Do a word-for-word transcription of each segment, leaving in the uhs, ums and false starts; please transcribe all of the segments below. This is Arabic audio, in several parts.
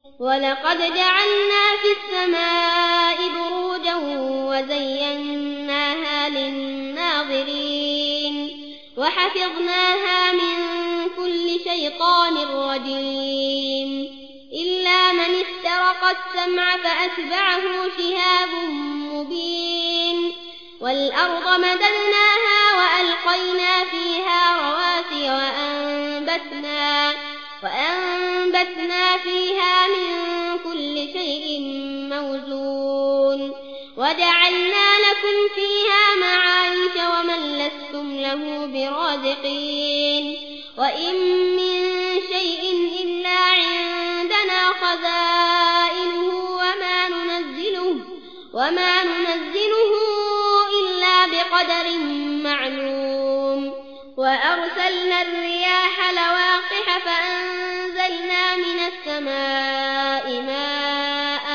ولقد جعلنا في السماء بروجا وزيناها للناظرين وحفظناها من كل شيطان رجيم إلا من استرق السمع فأتبعه شهاب مبين والأرض مددناها وألقينا فيها رواسي وأنبتنا, وأنبتنا فيها من كل شيء موزون وجعلنا لكم فيها معايش ومن لستم له برازقين وإن من شيء إلا عندنا خزائنه وما ننزله, وما ننزله إلا بقدر معلوم وأرسلنا الرياح لواقح فأنزلنا من السماء ماء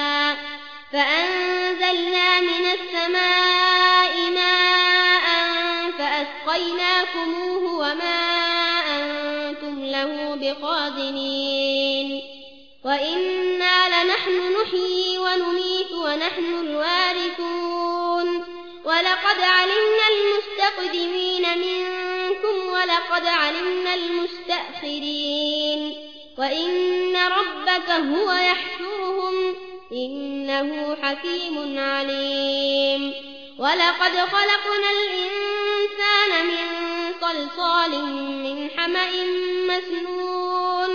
فأنزلنا من السماء ماء فأسقيناكموه وما أنتم له بخازنين وإنا لنحن نحيي ونميت ونحن الوارثون ولقد علمنا المستقدمين منكم ولقد علمنا المستأخرين وإن ربك هو يحشرهم إنه حكيم عليم ولقد خلقنا الإنسان من صلصال من حمأ مسنون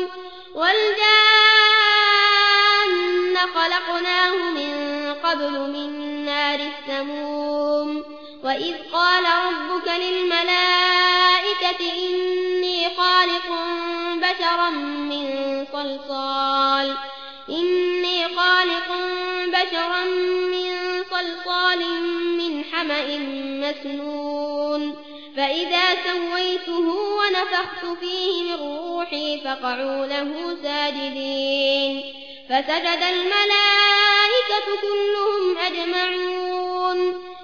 والجان خلقناه من قبل من نار السموم وإذ قال ربك للملائكة إني خالق بشرا من صلصال إني خالق بشرا من صلصال من حمأ مسنون فإذا سويته ونفخت فيه من روحي فقعوا له ساجدين فسجد الملائكة كلهم أجمعون